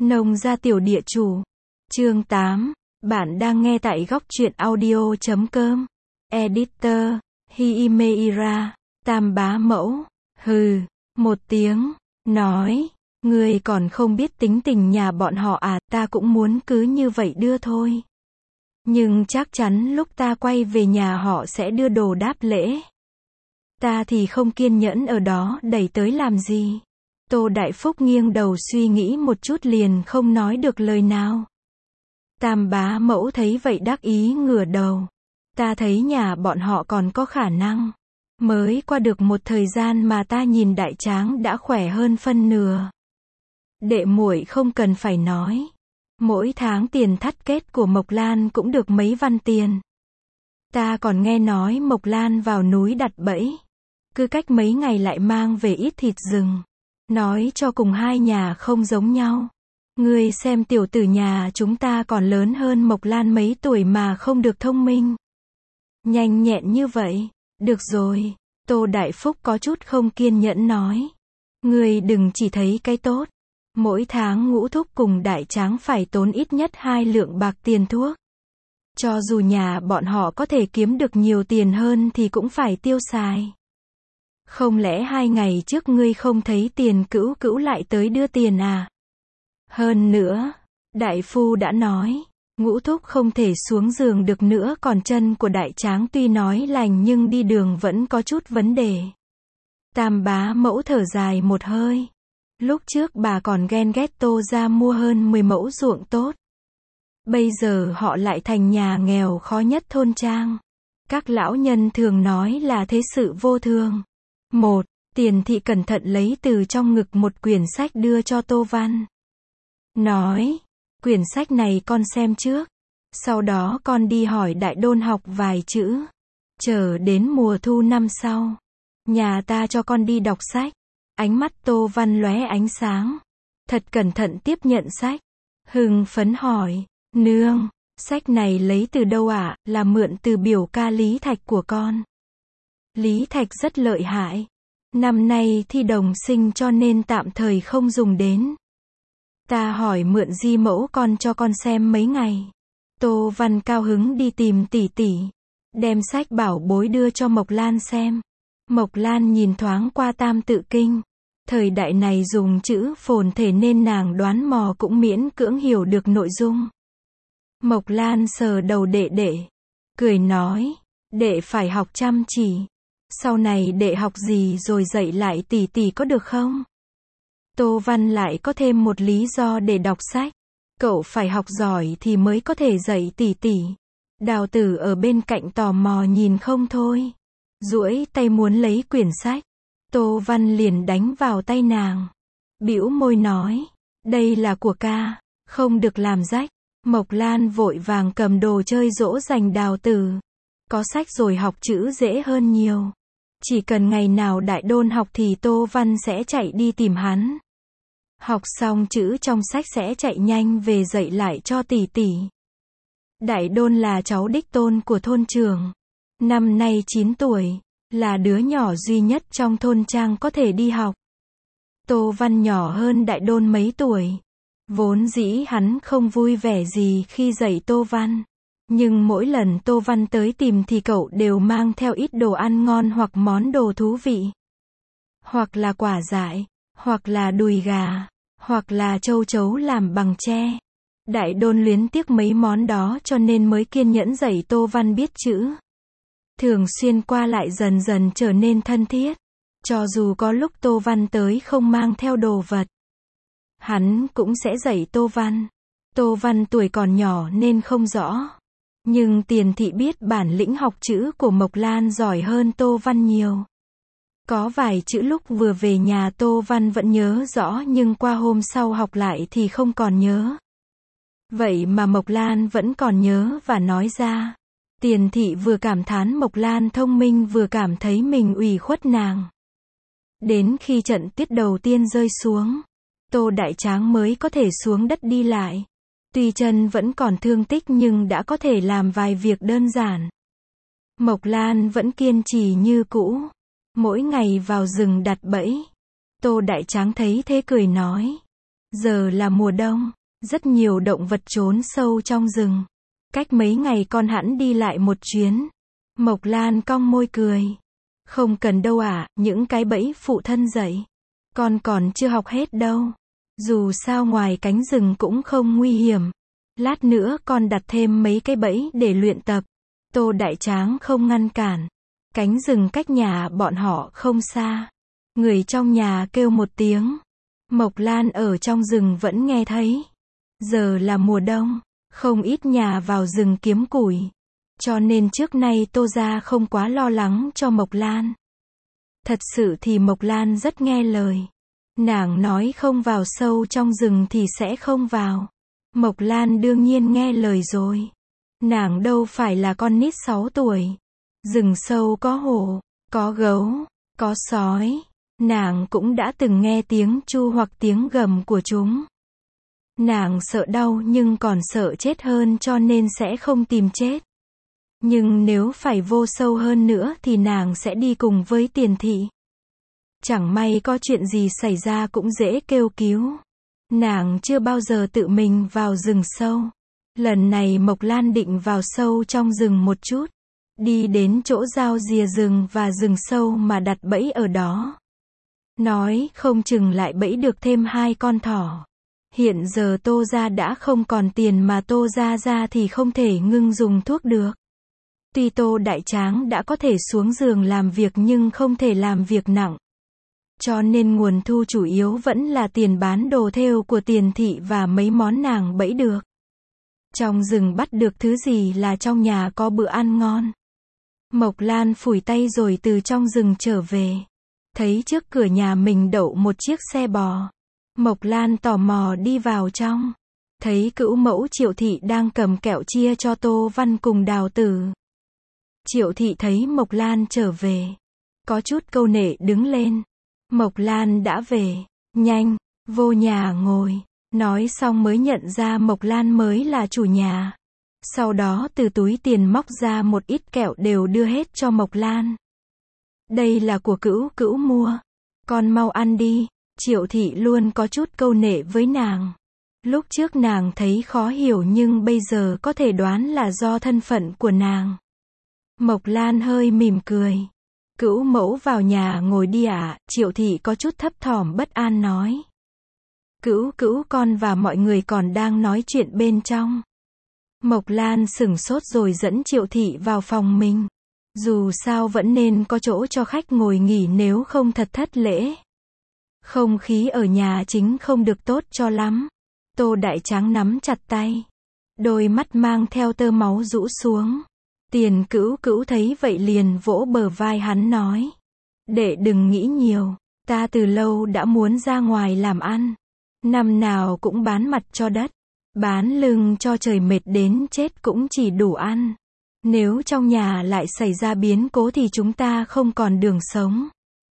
Nông gia tiểu địa chủ. Chương 8. Bạn đang nghe tại góc truyện audio.com. Editor, Himeira, Tam bá mẫu. Hừ, một tiếng, nói, ngươi còn không biết tính tình nhà bọn họ à, ta cũng muốn cứ như vậy đưa thôi. Nhưng chắc chắn lúc ta quay về nhà họ sẽ đưa đồ đáp lễ. Ta thì không kiên nhẫn ở đó đẩy tới làm gì. Tô Đại Phúc nghiêng đầu suy nghĩ một chút liền không nói được lời nào. Tam bá mẫu thấy vậy đắc ý ngửa đầu. Ta thấy nhà bọn họ còn có khả năng. Mới qua được một thời gian mà ta nhìn đại tráng đã khỏe hơn phân nửa. Đệ muội không cần phải nói. Mỗi tháng tiền thắt kết của Mộc Lan cũng được mấy văn tiền. Ta còn nghe nói Mộc Lan vào núi đặt bẫy. Cứ cách mấy ngày lại mang về ít thịt rừng. Nói cho cùng hai nhà không giống nhau. Ngươi xem tiểu tử nhà chúng ta còn lớn hơn Mộc Lan mấy tuổi mà không được thông minh. Nhanh nhẹn như vậy. Được rồi. Tô Đại Phúc có chút không kiên nhẫn nói. Ngươi đừng chỉ thấy cái tốt. Mỗi tháng Ngũ Thúc cùng đại tráng phải tốn ít nhất 2 lượng bạc tiền thuốc. Cho dù nhà bọn họ có thể kiếm được nhiều tiền hơn thì cũng phải tiêu xài. Không lẽ 2 ngày trước ngươi không thấy tiền Cữu Cữu lại tới đưa tiền à? Hơn nữa, đại phu đã nói, Ngũ Thúc không thể xuống giường được nữa, còn chân của đại tráng tuy nói lành nhưng đi đường vẫn có chút vấn đề. Tam bá mẫu thở dài một hơi. Lúc trước bà còn ghen ghét Tô gia mua hơn 10 mẫu ruộng tốt. Bây giờ họ lại thành nhà nghèo khó nhất thôn trang. Các lão nhân thường nói là thế sự vô thường. Tiền thị cẩn thận lấy từ trong ngực một quyển sách đưa cho Tô Văn. Nói, quyển sách này con xem trước. Sau đó con đi hỏi đại đôn học vài chữ. Chờ đến mùa thu năm sau. Nhà ta cho con đi đọc sách. Ánh mắt Tô Văn lóe ánh sáng. Thật cẩn thận tiếp nhận sách. Hưng phấn hỏi, nương, sách này lấy từ đâu ạ? Là mượn từ biểu ca Lý Thạch của con. Lý Thạch rất lợi hại. Năm nay thi đồng sinh cho nên tạm thời không dùng đến. Ta hỏi mượn di mẫu con cho con xem mấy ngày. Tô Văn cao hứng đi tìm tỷ tỷ. Đem sách bảo bối đưa cho Mộc Lan xem. Mộc Lan nhìn thoáng qua Tam Tự Kinh. Thời đại này dùng chữ phồn thể nên nàng đoán mò cũng miễn cưỡng hiểu được nội dung. Mộc Lan sờ đầu đệ đệ. Cười nói, đệ phải học chăm chỉ. Sau này đệ học gì rồi dạy lại tỷ tỷ có được không? Tô Văn lại có thêm một lý do để đọc sách. Cậu phải học giỏi thì mới có thể dạy tỷ tỷ. Đào Tử ở bên cạnh tò mò nhìn không thôi. Duỗi tay muốn lấy quyển sách. Tô Văn liền đánh vào tay nàng. Bĩu môi nói, đây là của ca, không được làm rách. Mộc Lan vội vàng cầm đồ chơi dỗ dành Đào Tử. Có sách rồi học chữ dễ hơn nhiều. Chỉ cần ngày nào đại đôn học thì Tô Văn sẽ chạy đi tìm hắn. Học xong chữ trong sách sẽ chạy nhanh về dạy lại cho tỷ tỷ. Đại đôn là cháu đích tôn của thôn trưởng. Năm nay 9 tuổi, là đứa nhỏ duy nhất trong thôn trang có thể đi học. Tô Văn nhỏ hơn đại đôn mấy tuổi. Vốn dĩ hắn không vui vẻ gì khi dạy Tô Văn. Nhưng mỗi lần Tô Văn tới tìm thì cậu đều mang theo ít đồ ăn ngon hoặc món đồ thú vị. Hoặc là quả dại, hoặc là đùi gà, hoặc là châu chấu làm bằng tre. Đại đôn luyến tiếc mấy món đó cho nên mới kiên nhẫn dạy Tô Văn biết chữ. Thường xuyên qua lại dần dần trở nên thân thiết. Cho dù có lúc Tô Văn tới không mang theo đồ vật, hắn cũng sẽ dạy Tô Văn. Tô Văn tuổi còn nhỏ nên không rõ. Nhưng Tiền thị biết bản lĩnh học chữ của Mộc Lan giỏi hơn Tô Văn nhiều. Có vài chữ lúc vừa về nhà Tô Văn vẫn nhớ rõ nhưng qua hôm sau học lại thì không còn nhớ. Vậy mà Mộc Lan vẫn còn nhớ và nói ra. Tiền thị vừa cảm thán Mộc Lan thông minh vừa cảm thấy mình ủy khuất nàng. Đến khi trận tuyết đầu tiên rơi xuống, Tô Đại Tráng mới có thể xuống đất đi lại. Tuy chân vẫn còn thương tích nhưng đã có thể làm vài việc đơn giản. Mộc Lan vẫn kiên trì như cũ. Mỗi ngày vào rừng đặt bẫy. Tô Đại Tráng thấy thế cười nói. Giờ là mùa đông, rất nhiều động vật trốn sâu trong rừng. Cách mấy ngày con hẵng đi lại một chuyến. Mộc Lan cong môi cười. Không cần đâu ạ, những cái bẫy phụ thân dạy. Con còn chưa học hết đâu. Dù sao ngoài cánh rừng cũng không nguy hiểm. Lát nữa con đặt thêm mấy cái bẫy để luyện tập. Tô Đại Tráng không ngăn cản. Cánh rừng cách nhà bọn họ không xa. Người trong nhà kêu một tiếng. Mộc Lan ở trong rừng vẫn nghe thấy. Giờ là mùa đông, không ít nhà vào rừng kiếm củi. Cho nên trước nay Tô gia không quá lo lắng cho Mộc Lan. Thật sự thì Mộc Lan rất nghe lời. Nàng nói không vào sâu trong rừng thì sẽ không vào. Mộc Lan đương nhiên nghe lời rồi. Nàng đâu phải là con nít 6 tuổi. Rừng sâu có hổ, có gấu, có sói. Nàng cũng đã từng nghe tiếng chu hoặc tiếng gầm của chúng. Nàng sợ đau nhưng còn sợ chết hơn cho nên sẽ không tìm chết. Nhưng nếu phải vô sâu hơn nữa thì nàng sẽ đi cùng với Tiền Thị. Chẳng may có chuyện gì xảy ra cũng dễ kêu cứu. Nàng chưa bao giờ tự mình vào rừng sâu. Lần này Mộc Lan định vào sâu trong rừng một chút. Đi đến chỗ giao rìa rừng và rừng sâu mà đặt bẫy ở đó. Nói không chừng lại bẫy được thêm 2 con thỏ. Hiện giờ Tô gia đã không còn tiền mà Tô gia ra thì không thể ngưng dùng thuốc được. Tuy Tô Đại Tráng đã có thể xuống giường làm việc nhưng không thể làm việc nặng. Cho nên nguồn thu chủ yếu vẫn là tiền bán đồ thêu của Tiền Thị và mấy món nàng bẫy được. Trong rừng bắt được thứ gì là trong nhà có bữa ăn ngon. Mộc Lan phủi tay rồi từ trong rừng trở về. Thấy trước cửa nhà mình đậu một chiếc xe bò. Mộc Lan tò mò đi vào trong. Thấy cữu mẫu Triệu Thị đang cầm kẹo chia cho Tô Văn cùng Đào Tử. Triệu Thị thấy Mộc Lan trở về. Có chút câu nệ đứng lên. Mộc Lan đã về. Nhanh, vô nhà ngồi. Nói xong mới nhận ra Mộc Lan mới là chủ nhà. Sau đó từ túi tiền móc ra một ít kẹo đều đưa hết cho Mộc Lan. Đây là của cữu cữu mua. Con mau ăn đi. Triệu Thị luôn có chút câu nệ với nàng. Lúc trước nàng thấy khó hiểu nhưng bây giờ có thể đoán là do thân phận của nàng. Mộc Lan hơi mỉm cười. Cữu mẫu vào nhà ngồi đi ạ. Triệu Thị có chút thấp thỏm bất an nói. Cữu cữu con và mọi người còn đang nói chuyện bên trong. Mộc Lan sửng sốt rồi dẫn Triệu Thị vào phòng mình. Dù sao vẫn nên có chỗ cho khách ngồi nghỉ nếu không thật thất lễ. Không khí ở nhà chính không được tốt cho lắm. Tô Đại Tráng nắm chặt tay. Đôi mắt mang theo tơ máu rũ xuống. Tiền cữu cữu thấy vậy liền vỗ bờ vai hắn nói. Đệ đừng nghĩ nhiều. Ta từ lâu đã muốn ra ngoài làm ăn. Năm nào cũng bán mặt cho đất. Bán lưng cho trời mệt đến chết cũng chỉ đủ ăn. Nếu trong nhà lại xảy ra biến cố thì chúng ta không còn đường sống.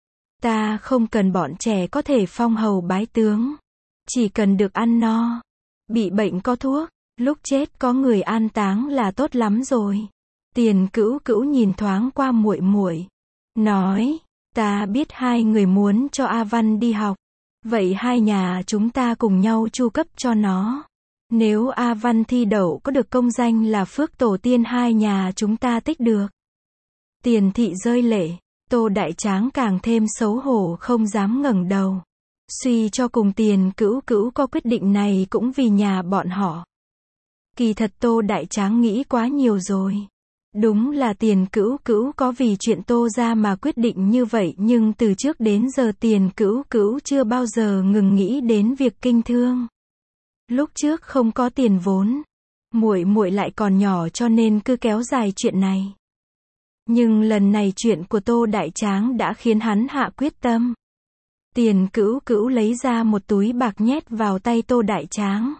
Ta không cần bọn trẻ có thể phong hầu bái tướng. Chỉ cần được ăn no. Bị bệnh có thuốc. Lúc chết có người an táng là tốt lắm rồi. Tiền cữu cữu nhìn thoáng qua muội muội. Nói. Ta biết hai người muốn cho A Văn đi học. Vậy hai nhà chúng ta cùng nhau chu cấp cho nó. Nếu A Văn thi đậu có được công danh là phước tổ tiên hai nhà chúng ta tích được. Tiền Thị rơi lệ. Tô Đại Tráng càng thêm xấu hổ không dám ngẩng đầu. Suy cho cùng Tiền cữu cữu có quyết định này cũng vì nhà bọn họ. Kỳ thật Tô Đại Tráng nghĩ quá nhiều rồi. Đúng là Tiền cữu cữu có vì chuyện Tô gia mà quyết định như vậy nhưng từ trước đến giờ Tiền cữu cữu chưa bao giờ ngừng nghĩ đến việc kinh thương. Lúc trước không có tiền vốn, muội muội lại còn nhỏ cho nên cứ kéo dài chuyện này. Nhưng lần này chuyện của Tô Đại Tráng đã khiến hắn hạ quyết tâm. Tiền cữu cữu lấy ra một túi bạc nhét vào tay Tô Đại Tráng.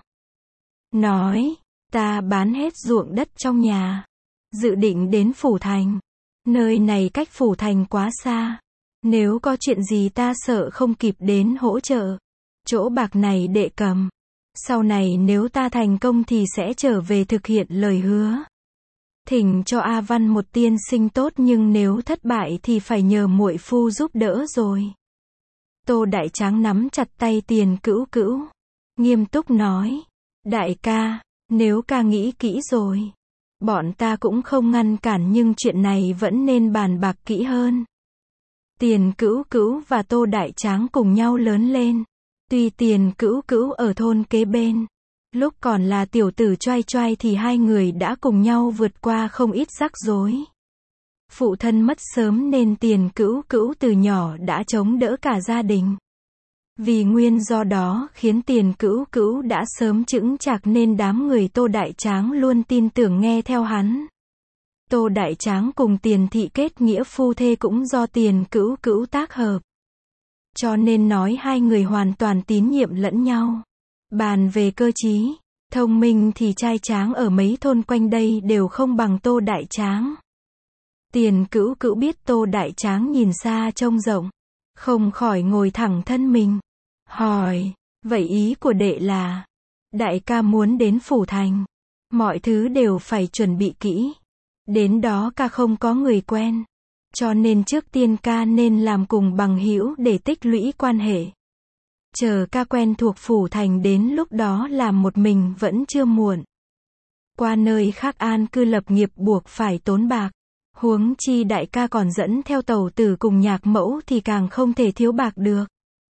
Nói, ta bán hết ruộng đất trong nhà. Dự định đến Phủ Thành. Nơi này cách Phủ Thành quá xa. Nếu có chuyện gì ta sợ không kịp đến hỗ trợ. Chỗ bạc này đệ cầm. Sau này nếu ta thành công thì sẽ trở về thực hiện lời hứa. Thỉnh cho A Văn một tiên sinh tốt nhưng nếu thất bại thì phải nhờ muội phu giúp đỡ rồi. Tô Đại Tráng nắm chặt tay Tiền cữu cữu. nghiêm túc nói. Đại ca, nếu ca nghĩ kỹ rồi, bọn ta cũng không ngăn cản nhưng chuyện này vẫn nên bàn bạc kỹ hơn. Tiền Cữu Cữu và Tô Đại Tráng cùng nhau lớn lên. Tuy Tiền Cữu Cữu ở thôn kế bên, lúc còn là tiểu tử choai choai thì hai người đã cùng nhau vượt qua không ít rắc rối. Phụ thân mất sớm nên Tiền Cữu Cữu từ nhỏ đã chống đỡ cả gia đình. Vì nguyên do đó khiến Tiền Cữu Cữu đã sớm chững chạc nên đám người Tô Đại Tráng luôn tin tưởng nghe theo hắn. Tô Đại Tráng cùng Tiền Thị kết nghĩa phu thê cũng do Tiền Cữu Cữu tác hợp. Cho nên nói hai người hoàn toàn tín nhiệm lẫn nhau. Bàn về cơ trí, thông minh thì trai Tráng ở mấy thôn quanh đây đều không bằng Tô Đại Tráng. Tiền Cữu Cữu biết Tô Đại Tráng nhìn xa trông rộng, không khỏi ngồi thẳng thân mình. Hỏi, vậy ý của đệ là, đại ca muốn đến phủ thành, mọi thứ đều phải chuẩn bị kỹ. Đến đó ca không có người quen, cho nên trước tiên ca nên làm cùng bằng hữu để tích lũy quan hệ. Chờ ca quen thuộc phủ thành đến lúc đó làm một mình vẫn chưa muộn. Qua nơi khác an cư lập nghiệp buộc phải tốn bạc. Huống chi đại ca còn dẫn theo tẩu tử cùng nhạc mẫu thì càng không thể thiếu bạc được.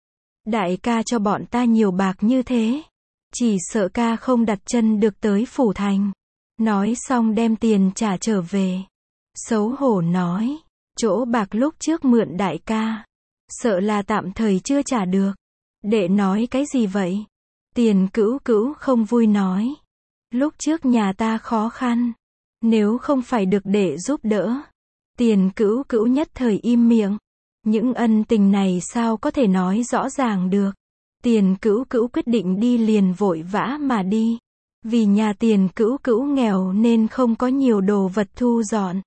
Đại ca cho bọn ta nhiều bạc như thế, chỉ sợ ca không đặt chân được tới phủ thành. Nói xong đem tiền trả trở về. Xấu hổ nói, chỗ bạc lúc trước mượn đại ca, sợ là tạm thời chưa trả được. Đệ nói cái gì vậy? Tiền Cữu Cữu không vui nói. Lúc trước nhà ta khó khăn, nếu không phải được đệ giúp đỡ. Tiền Cữu Cữu nhất thời im miệng. Những ân tình này sao có thể nói rõ ràng được. Tiền Cữu Cữu quyết định đi liền vội vã mà đi. Vì nhà Tiền Cữu Cữu nghèo nên không có nhiều đồ vật thu dọn.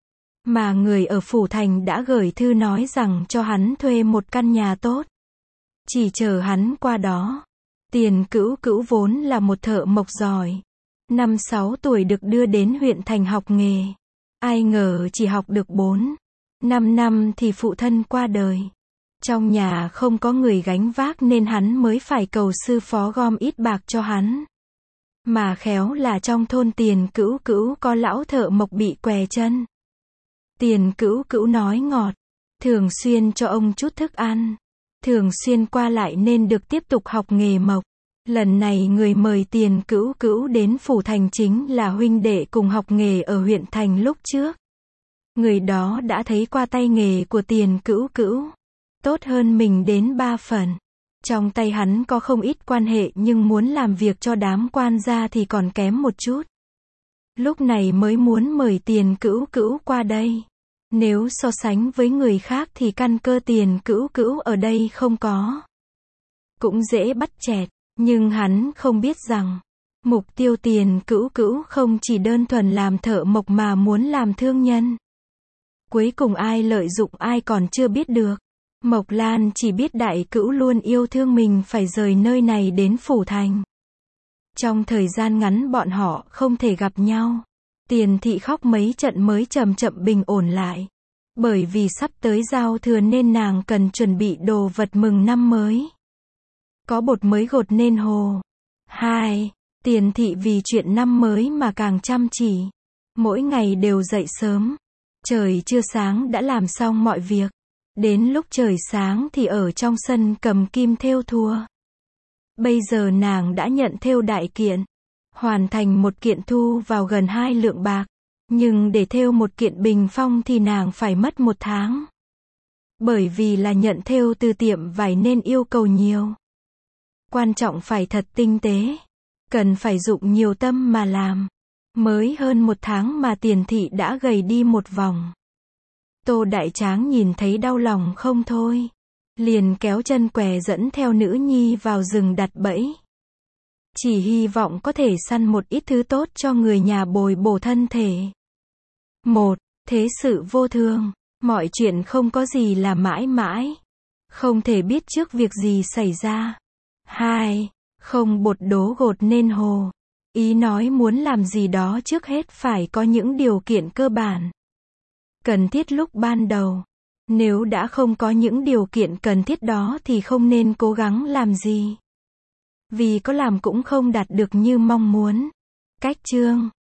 Mà người ở phủ thành đã gửi thư nói rằng cho hắn thuê một căn nhà tốt. Chỉ chờ hắn qua đó. Tiền Cữu Cữu vốn là một thợ mộc giỏi. 5-6 tuổi được đưa đến huyện thành học nghề. Ai ngờ chỉ học được 4-5 năm thì phụ thân qua đời. Trong nhà không có người gánh vác nên hắn mới phải cầu sư phó gom ít bạc cho hắn. Mà khéo là trong thôn Tiền Cữu Cữu có lão thợ mộc bị què chân. Tiền Cữu Cữu nói ngọt, thường xuyên cho ông chút thức ăn, thường xuyên qua lại nên được tiếp tục học nghề mộc. Lần này người mời Tiền Cữu Cữu đến phủ thành chính là huynh đệ cùng học nghề ở huyện thành lúc trước. Người đó đã thấy qua tay nghề của Tiền Cữu Cữu, tốt hơn mình đến 3 phần. Trong tay hắn có không ít quan hệ nhưng muốn làm việc cho đám quan gia thì còn kém một chút. Lúc này mới muốn mời Tiền Cữu Cữu qua đây. Nếu so sánh với người khác thì căn cơ Tiền Cữu Cữu ở đây không có. Cũng dễ bắt chẹt, nhưng hắn không biết rằng, mục tiêu Tiền Cữu Cữu không chỉ đơn thuần làm thợ mộc mà muốn làm thương nhân. Cuối cùng ai lợi dụng ai còn chưa biết được. Mộc Lan chỉ biết Đại Cữu luôn yêu thương mình phải rời nơi này đến phủ thành. Trong thời gian ngắn bọn họ không thể gặp nhau. Tiền Thị khóc mấy trận mới chậm chậm bình ổn lại. Bởi vì sắp tới giao thừa nên nàng cần chuẩn bị đồ vật mừng năm mới. Có bột mới gột nên hồ. 2. Tiền Thị vì chuyện năm mới mà càng chăm chỉ. Mỗi ngày đều dậy sớm. Trời chưa sáng đã làm xong mọi việc. Đến lúc trời sáng thì ở trong sân cầm kim thêu thùa. Bây giờ nàng đã nhận thêu đại kiện. Hoàn thành một kiện thu vào gần 2 lượng bạc. Nhưng để thêu một kiện bình phong thì nàng phải mất 1 tháng. Bởi vì là nhận thêu từ tiệm vải nên yêu cầu nhiều. Quan trọng phải thật tinh tế. Cần phải dụng nhiều tâm mà làm. Mới hơn 1 tháng mà Tiền Thị đã gầy đi một vòng. Tô Đại Tráng nhìn thấy đau lòng không thôi. Liền kéo chân què dẫn theo nữ nhi vào rừng đặt bẫy. Chỉ hy vọng có thể săn một ít thứ tốt cho người nhà bồi bổ thân thể. 1. Thế sự vô thường. Mọi chuyện không có gì là mãi mãi. Không thể biết trước việc gì xảy ra. 2. Không bột đố gột nên hồ. Ý nói muốn làm gì đó trước hết phải có những điều kiện cơ bản. Cần thiết lúc ban đầu. Nếu đã không có những điều kiện cần thiết đó thì không nên cố gắng làm gì. Vì có làm cũng không đạt được như mong muốn. Cách chương